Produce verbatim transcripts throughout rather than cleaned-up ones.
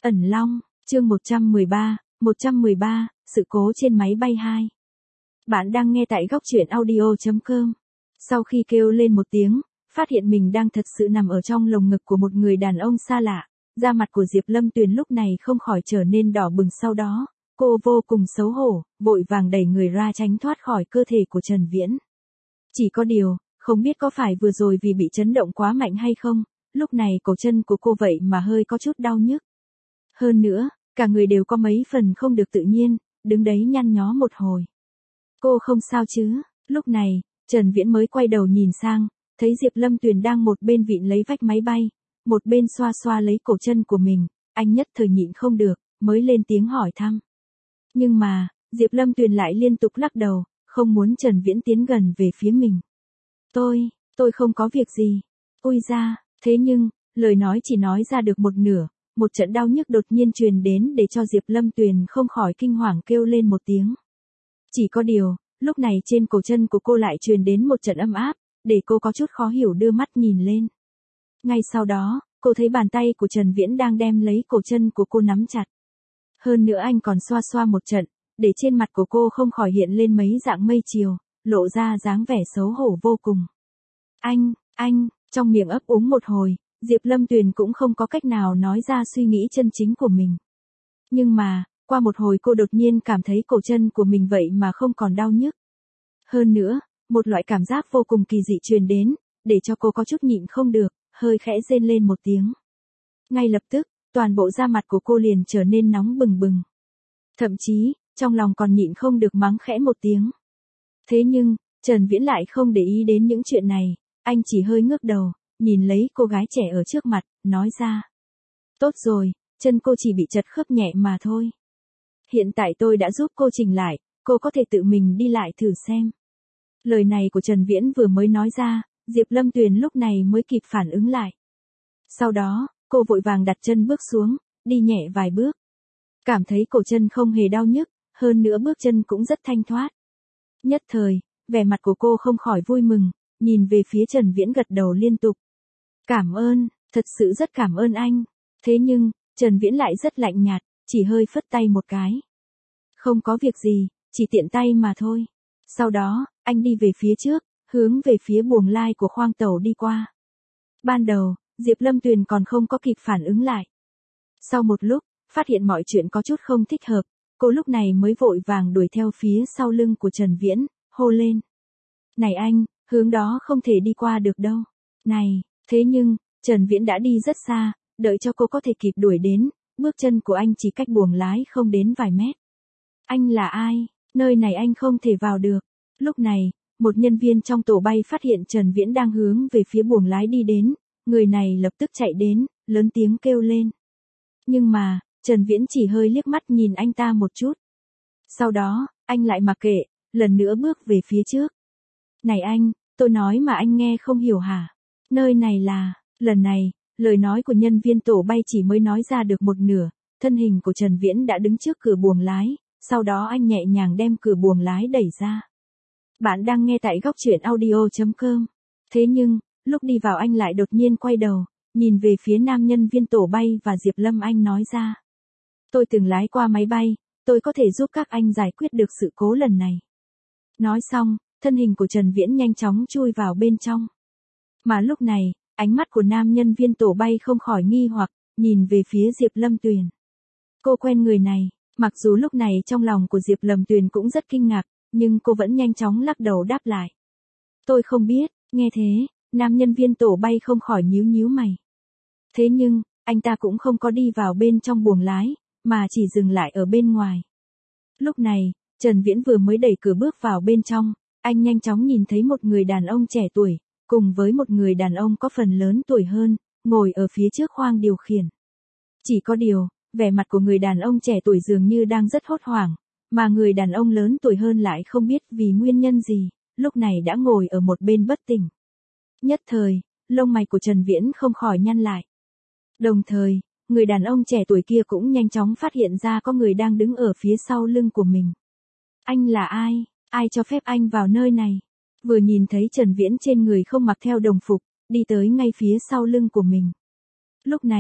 Ẩn Long, chương một trăm mười ba, một trăm mười ba, sự cố trên máy bay hai. Bạn đang nghe tại góc truyện audio chấm com. Sau khi kêu lên một tiếng, phát hiện mình đang thật sự nằm ở trong lồng ngực của một người đàn ông xa lạ, da mặt của Diệp Lâm Tuyền lúc này không khỏi trở nên đỏ bừng, sau đó, cô vô cùng xấu hổ, vội vàng đẩy người ra tránh thoát khỏi cơ thể của Trần Viễn. Chỉ có điều, không biết có phải vừa rồi vì bị chấn động quá mạnh hay không, lúc này cổ chân của cô vậy mà hơi có chút đau nhức. Hơn nữa, cả người đều có mấy phần không được tự nhiên, đứng đấy nhăn nhó một hồi. Cô không sao chứ? Lúc này, Trần Viễn mới quay đầu nhìn sang, thấy Diệp Lâm Tuyền đang một bên vịn lấy vách máy bay, một bên xoa xoa lấy cổ chân của mình, anh nhất thời nhịn không được, mới lên tiếng hỏi thăm. Nhưng mà, Diệp Lâm Tuyền lại liên tục lắc đầu, không muốn Trần Viễn tiến gần về phía mình. Tôi, tôi không có việc gì. Ui ra, thế nhưng, lời nói chỉ nói ra được một nửa, một trận đau nhức đột nhiên truyền đến để cho Diệp Lâm Tuyền không khỏi kinh hoàng kêu lên một tiếng. Chỉ có điều, lúc này trên cổ chân của cô lại truyền đến một trận âm áp, để cô có chút khó hiểu đưa mắt nhìn lên. Ngay sau đó, cô thấy bàn tay của Trần Viễn đang đem lấy cổ chân của cô nắm chặt. Hơn nữa anh còn xoa xoa một trận, để trên mặt của cô không khỏi hiện lên mấy dạng mây chiều, lộ ra dáng vẻ xấu hổ vô cùng. Anh, anh, trong miệng ấp úng một hồi, Diệp Lâm Tuyền cũng không có cách nào nói ra suy nghĩ chân chính của mình. Nhưng mà, qua một hồi cô đột nhiên cảm thấy cổ chân của mình vậy mà không còn đau nhức. Hơn nữa, một loại cảm giác vô cùng kỳ dị truyền đến, để cho cô có chút nhịn không được, hơi khẽ rên lên một tiếng. Ngay lập tức, toàn bộ da mặt của cô liền trở nên nóng bừng bừng. Thậm chí, trong lòng còn nhịn không được mắng khẽ một tiếng. Thế nhưng, Trần Viễn lại không để ý đến những chuyện này, anh chỉ hơi ngước đầu, nhìn lấy cô gái trẻ ở trước mặt, nói ra. Tốt rồi, chân cô chỉ bị chật khớp nhẹ mà thôi. Hiện tại tôi đã giúp cô chỉnh lại, cô có thể tự mình đi lại thử xem. Lời này của Trần Viễn vừa mới nói ra, Diệp Lâm Tuyền lúc này mới kịp phản ứng lại. Sau đó, cô vội vàng đặt chân bước xuống, đi nhẹ vài bước. Cảm thấy cổ chân không hề đau nhức, hơn nữa bước chân cũng rất thanh thoát. Nhất thời, vẻ mặt của cô không khỏi vui mừng, nhìn về phía Trần Viễn gật đầu liên tục. Cảm ơn, thật sự rất cảm ơn anh. Thế nhưng, Trần Viễn lại rất lạnh nhạt, chỉ hơi phất tay một cái. Không có việc gì, chỉ tiện tay mà thôi. Sau đó, anh đi về phía trước, hướng về phía buồng lai của khoang tàu đi qua. Ban đầu, Diệp Lâm Tuyền còn không có kịp phản ứng lại. Sau một lúc, phát hiện mọi chuyện có chút không thích hợp, cô lúc này mới vội vàng đuổi theo phía sau lưng của Trần Viễn, hô lên. Này anh, hướng đó không thể đi qua được đâu. Này, thế nhưng, Trần Viễn đã đi rất xa, đợi cho cô có thể kịp đuổi đến, bước chân của anh chỉ cách buồng lái không đến vài mét. Anh là ai? Nơi này anh không thể vào được. Lúc này, một nhân viên trong tổ bay phát hiện Trần Viễn đang hướng về phía buồng lái đi đến, người này lập tức chạy đến, lớn tiếng kêu lên. Nhưng mà, Trần Viễn chỉ hơi liếc mắt nhìn anh ta một chút. Sau đó, anh lại mặc kệ, lần nữa bước về phía trước. Này anh, tôi nói mà anh nghe không hiểu hả? Nơi này là, lần này, lời nói của nhân viên tổ bay chỉ mới nói ra được một nửa, thân hình của Trần Viễn đã đứng trước cửa buồng lái, sau đó anh nhẹ nhàng đem cửa buồng lái đẩy ra. Bạn đang nghe tại góc truyện audio chấm com. Thế nhưng, lúc đi vào anh lại đột nhiên quay đầu, nhìn về phía nam nhân viên tổ bay và Diệp Lâm anh nói ra. Tôi từng lái qua máy bay, tôi có thể giúp các anh giải quyết được sự cố lần này. Nói xong, thân hình của Trần Viễn nhanh chóng chui vào bên trong. Mà lúc này, ánh mắt của nam nhân viên tổ bay không khỏi nghi hoặc, nhìn về phía Diệp Lâm Tuyền. Cô quen người này, mặc dù lúc này trong lòng của Diệp Lâm Tuyền cũng rất kinh ngạc, nhưng cô vẫn nhanh chóng lắc đầu đáp lại. Tôi không biết, nghe thế, nam nhân viên tổ bay không khỏi nhíu nhíu mày. Thế nhưng, anh ta cũng không có đi vào bên trong buồng lái, mà chỉ dừng lại ở bên ngoài. Lúc này, Trần Viễn vừa mới đẩy cửa bước vào bên trong, anh nhanh chóng nhìn thấy một người đàn ông trẻ tuổi, cùng với một người đàn ông có phần lớn tuổi hơn, ngồi ở phía trước khoang điều khiển. Chỉ có điều, vẻ mặt của người đàn ông trẻ tuổi dường như đang rất hốt hoảng, mà người đàn ông lớn tuổi hơn lại không biết vì nguyên nhân gì, lúc này đã ngồi ở một bên bất tỉnh. Nhất thời, lông mày của Trần Viễn không khỏi nhăn lại. Đồng thời, người đàn ông trẻ tuổi kia cũng nhanh chóng phát hiện ra có người đang đứng ở phía sau lưng của mình. Anh là ai? Ai cho phép anh vào nơi này? Vừa nhìn thấy Trần Viễn trên người không mặc theo đồng phục, đi tới ngay phía sau lưng của mình. Lúc này,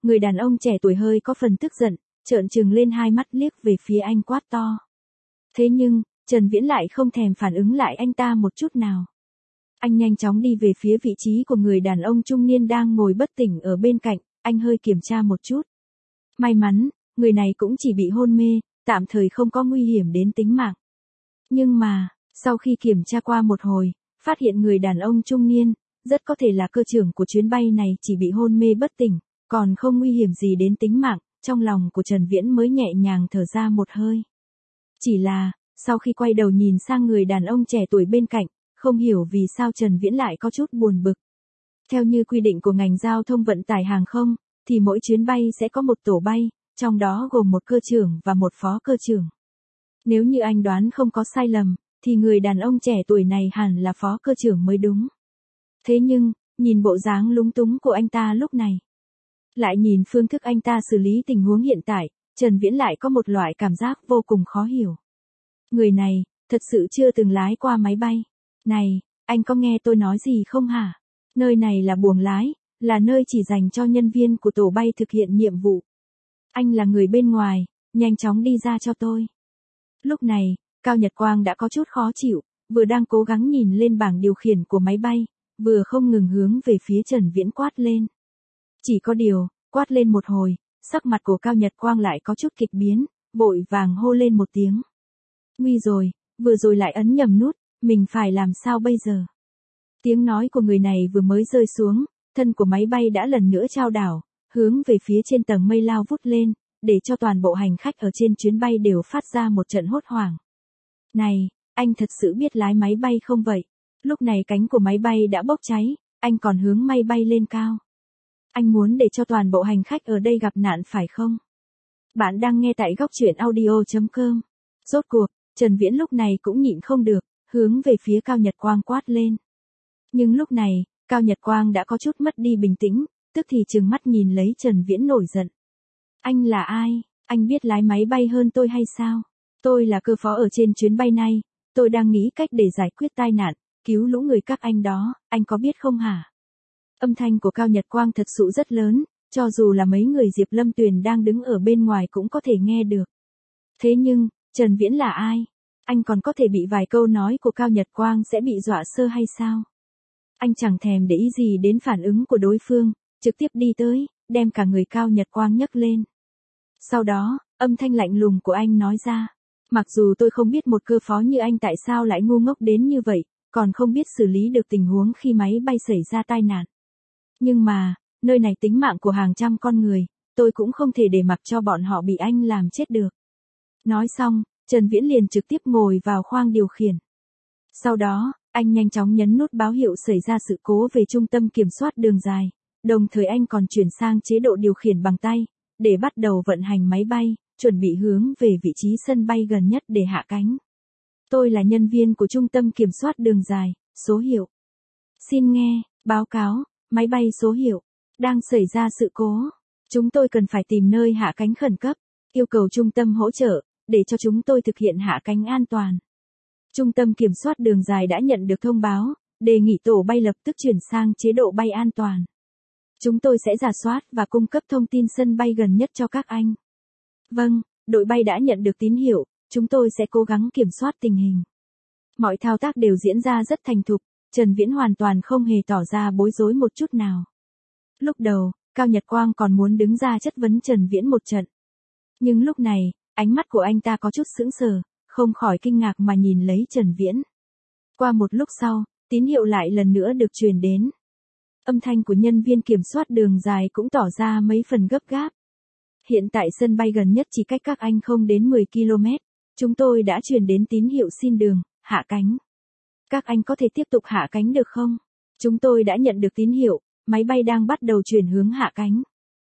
Người đàn ông trẻ tuổi hơi có phần tức giận, trợn trừng lên hai mắt liếc về phía anh quát to. Thế nhưng, Trần Viễn lại không thèm phản ứng lại anh ta một chút nào. Anh nhanh chóng đi về phía vị trí của người đàn ông trung niên đang ngồi bất tỉnh ở bên cạnh, anh hơi kiểm tra một chút. May mắn, người này cũng chỉ bị hôn mê, tạm thời không có nguy hiểm đến tính mạng. Nhưng mà, sau khi kiểm tra qua một hồi, phát hiện người đàn ông trung niên, rất có thể là cơ trưởng của chuyến bay này chỉ bị hôn mê bất tỉnh, còn không nguy hiểm gì đến tính mạng, trong lòng của Trần Viễn mới nhẹ nhàng thở ra một hơi. Chỉ là, sau khi quay đầu nhìn sang người đàn ông trẻ tuổi bên cạnh, không hiểu vì sao Trần Viễn lại có chút buồn bực. Theo như quy định của ngành giao thông vận tải hàng không, thì mỗi chuyến bay sẽ có một tổ bay, trong đó gồm một cơ trưởng và một phó cơ trưởng. Nếu như anh đoán không có sai lầm, thì người đàn ông trẻ tuổi này hẳn là phó cơ trưởng mới đúng. Thế nhưng, nhìn bộ dáng lúng túng của anh ta lúc này, lại nhìn phương thức anh ta xử lý tình huống hiện tại, Trần Viễn lại có một loại cảm giác vô cùng khó hiểu. Người này, thật sự chưa từng lái qua máy bay. Này, anh có nghe tôi nói gì không hả? Nơi này là buồng lái, là nơi chỉ dành cho nhân viên của tổ bay thực hiện nhiệm vụ. Anh là người bên ngoài, nhanh chóng đi ra cho tôi. Lúc này, Cao Nhật Quang đã có chút khó chịu, vừa đang cố gắng nhìn lên bảng điều khiển của máy bay, vừa không ngừng hướng về phía Trần Viễn quát lên. Chỉ có điều, quát lên một hồi, sắc mặt của Cao Nhật Quang lại có chút kịch biến, vội vàng hô lên một tiếng. Nguy rồi, vừa rồi lại ấn nhầm nút, mình phải làm sao bây giờ? Tiếng nói của người này vừa mới rơi xuống, thân của máy bay đã lần nữa chao đảo, hướng về phía trên tầng mây lao vút lên, để cho toàn bộ hành khách ở trên chuyến bay đều phát ra một trận hốt hoảng. Này, anh thật sự biết lái máy bay không vậy? Lúc này cánh của máy bay đã bốc cháy, anh còn hướng máy bay lên cao. Anh muốn để cho toàn bộ hành khách ở đây gặp nạn phải không? Bạn đang nghe tại góc truyện audio chấm com. Rốt cuộc, Trần Viễn lúc này cũng nhịn không được, hướng về phía Cao Nhật Quang quát lên. Nhưng lúc này, Cao Nhật Quang đã có chút mất đi bình tĩnh, tức thì trừng mắt nhìn lấy Trần Viễn nổi giận. Anh là ai? Anh biết lái máy bay hơn tôi hay sao? Tôi là cơ phó ở trên chuyến bay này, tôi đang nghĩ cách để giải quyết tai nạn, cứu lũ người các anh đó, anh có biết không hả? Âm thanh của Cao Nhật Quang thật sự rất lớn, cho dù là mấy người Diệp Lâm Tuyền đang đứng ở bên ngoài cũng có thể nghe được. Thế nhưng, Trần Viễn là ai? Anh còn có thể bị vài câu nói của Cao Nhật Quang sẽ bị dọa sơ hay sao? Anh chẳng thèm để ý gì đến phản ứng của đối phương, trực tiếp đi tới, đem cả người Cao Nhật Quang nhấc lên. Sau đó, âm thanh lạnh lùng của anh nói ra. Mặc dù tôi không biết một cơ phó như anh tại sao lại ngu ngốc đến như vậy, còn không biết xử lý được tình huống khi máy bay xảy ra tai nạn. Nhưng mà, nơi này tính mạng của hàng trăm con người, tôi cũng không thể để mặc cho bọn họ bị anh làm chết được. Nói xong, Trần Viễn liền trực tiếp ngồi vào khoang điều khiển. Sau đó, anh nhanh chóng nhấn nút báo hiệu xảy ra sự cố về trung tâm kiểm soát đường dài, đồng thời anh còn chuyển sang chế độ điều khiển bằng tay, để bắt đầu vận hành máy bay, chuẩn bị hướng về vị trí sân bay gần nhất để hạ cánh. Tôi là nhân viên của trung tâm kiểm soát đường dài, số hiệu. Xin nghe, báo cáo, máy bay số hiệu, đang xảy ra sự cố. Chúng tôi cần phải tìm nơi hạ cánh khẩn cấp, yêu cầu trung tâm hỗ trợ, để cho chúng tôi thực hiện hạ cánh an toàn. Trung tâm kiểm soát đường dài đã nhận được thông báo, đề nghị tổ bay lập tức chuyển sang chế độ bay an toàn. Chúng tôi sẽ rà soát và cung cấp thông tin sân bay gần nhất cho các anh. Vâng, đội bay đã nhận được tín hiệu, chúng tôi sẽ cố gắng kiểm soát tình hình. Mọi thao tác đều diễn ra rất thành thục, Trần Viễn hoàn toàn không hề tỏ ra bối rối một chút nào. Lúc đầu, Cao Nhật Quang còn muốn đứng ra chất vấn Trần Viễn một trận. Nhưng lúc này, ánh mắt của anh ta có chút sững sờ, không khỏi kinh ngạc mà nhìn lấy Trần Viễn. Qua một lúc sau, tín hiệu lại lần nữa được truyền đến. Âm thanh của nhân viên kiểm soát đường dài cũng tỏ ra mấy phần gấp gáp. Hiện tại sân bay gần nhất chỉ cách các anh không đến mười ki lô mét. Chúng tôi đã truyền đến tín hiệu xin đường, hạ cánh. Các anh có thể tiếp tục hạ cánh được không? Chúng tôi đã nhận được tín hiệu, máy bay đang bắt đầu chuyển hướng hạ cánh.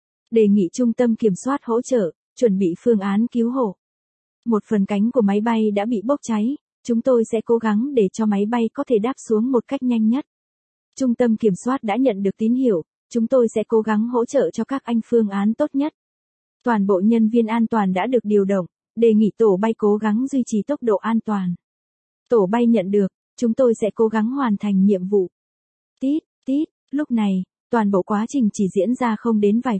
Đề nghị trung tâm kiểm soát hỗ trợ, chuẩn bị phương án cứu hộ. Một phần cánh của máy bay đã bị bốc cháy, chúng tôi sẽ cố gắng để cho máy bay có thể đáp xuống một cách nhanh nhất. Trung tâm kiểm soát đã nhận được tín hiệu, chúng tôi sẽ cố gắng hỗ trợ cho các anh phương án tốt nhất. Toàn bộ nhân viên an toàn đã được điều động, đề nghị tổ bay cố gắng duy trì tốc độ an toàn. Tổ bay nhận được, chúng tôi sẽ cố gắng hoàn thành nhiệm vụ. Tít, tít, lúc này, toàn bộ quá trình chỉ diễn ra không đến vài phút,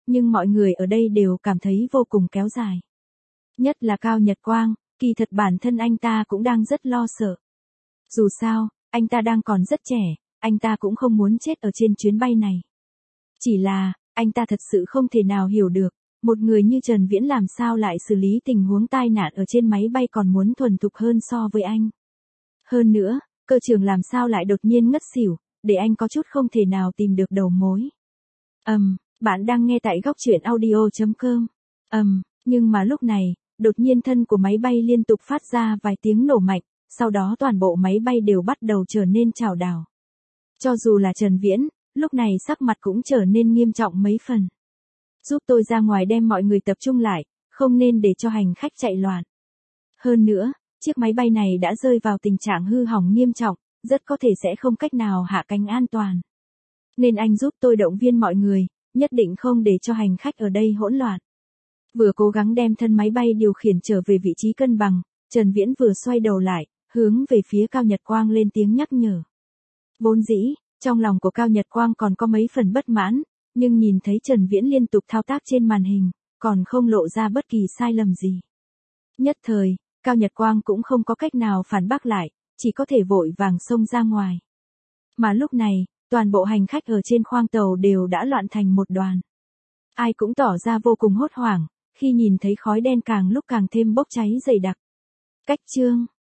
nhưng mọi người ở đây đều cảm thấy vô cùng kéo dài. Nhất là Cao Nhật Quang, kỳ thật bản thân anh ta cũng đang rất lo sợ. Dù sao, anh ta đang còn rất trẻ, anh ta cũng không muốn chết ở trên chuyến bay này. Chỉ là, anh ta thật sự không thể nào hiểu được, một người như Trần Viễn làm sao lại xử lý tình huống tai nạn ở trên máy bay còn muốn thuần thục hơn so với anh. Hơn nữa, cơ trưởng làm sao lại đột nhiên ngất xỉu, để anh có chút không thể nào tìm được đầu mối. Ầm, um, bạn đang nghe tại góc truyện audio chấm com. Ầm, um, nhưng mà lúc này, đột nhiên thân của máy bay liên tục phát ra vài tiếng nổ mạnh, sau đó toàn bộ máy bay đều bắt đầu trở nên chảo đảo. Cho dù là Trần Viễn, lúc này sắc mặt cũng trở nên nghiêm trọng mấy phần. Giúp tôi ra ngoài đem mọi người tập trung lại, không nên để cho hành khách chạy loạn. Hơn nữa, chiếc máy bay này đã rơi vào tình trạng hư hỏng nghiêm trọng, rất có thể sẽ không cách nào hạ cánh an toàn. Nên anh giúp tôi động viên mọi người, nhất định không để cho hành khách ở đây hỗn loạn. Vừa cố gắng đem thân máy bay điều khiển trở về vị trí cân bằng, Trần Viễn vừa xoay đầu lại, hướng về phía Cao Nhật Quang lên tiếng nhắc nhở. Vốn dĩ, trong lòng của Cao Nhật Quang còn có mấy phần bất mãn, nhưng nhìn thấy Trần Viễn liên tục thao tác trên màn hình, còn không lộ ra bất kỳ sai lầm gì. Nhất thời, Cao Nhật Quang cũng không có cách nào phản bác lại, chỉ có thể vội vàng xông ra ngoài. Mà lúc này, toàn bộ hành khách ở trên khoang tàu đều đã loạn thành một đoàn. Ai cũng tỏ ra vô cùng hốt hoảng, khi nhìn thấy khói đen càng lúc càng thêm bốc cháy dày đặc. Cách chương